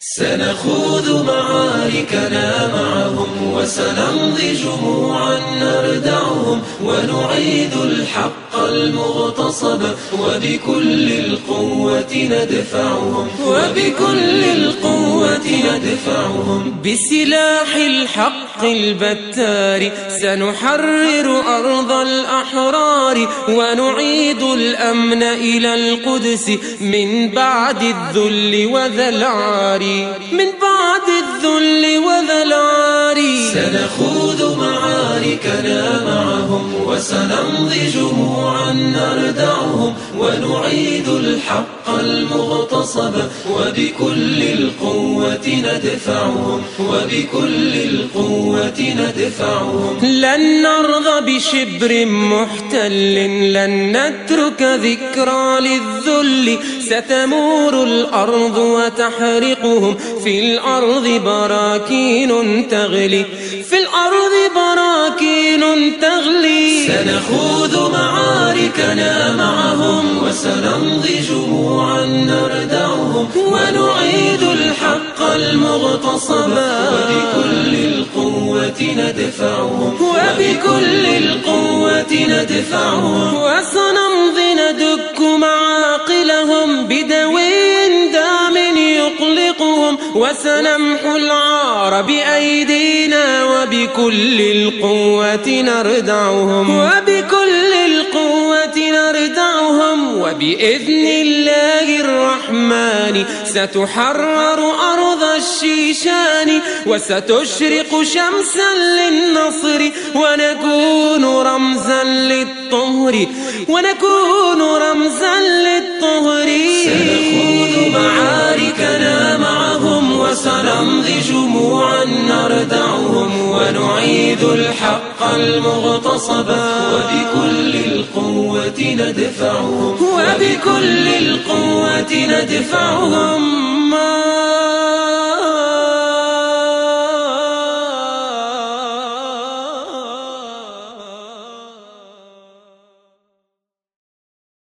سنخوض معاركنا معهم وسنمضي جموعا نردعهم ونعيد الحق المغتصب وبكل القوة ندفعهم بسلاح الحق البتار سنحرر أرض الأحرار ونعيد الأمن إلى القدس من بعد الذل وذا العار سنخوض معاركنا معهم وسنمضي جموعا نردعهم ونعيد الحق المغتصب وبكل القوة ندفعهم لن نرضى بشبر محتل، لن نترك ذكرى للذل، ستمور الأرض وتحرقهم، في الأرض براكين تغلي، سنخوض معاركنا معهم وسنمضي جموعا نردعهم ونعيد الحق المغتصب وبكل القوة ندفعهم وسنمضي ندك معاقلهم بدوي دام يقلقهم وسنمحو العار بأيدينا وبكل القوة نردعهم وبإذن الله الرحمن ستحرر أرض الشيشان وستشرق شمسا للنصر ونكون رمزا للطهر سنخوض معاركنا معهم وسنمضي جموعا نردعهم ونعيد الحق المغتصب وبكل القوة ندفعهم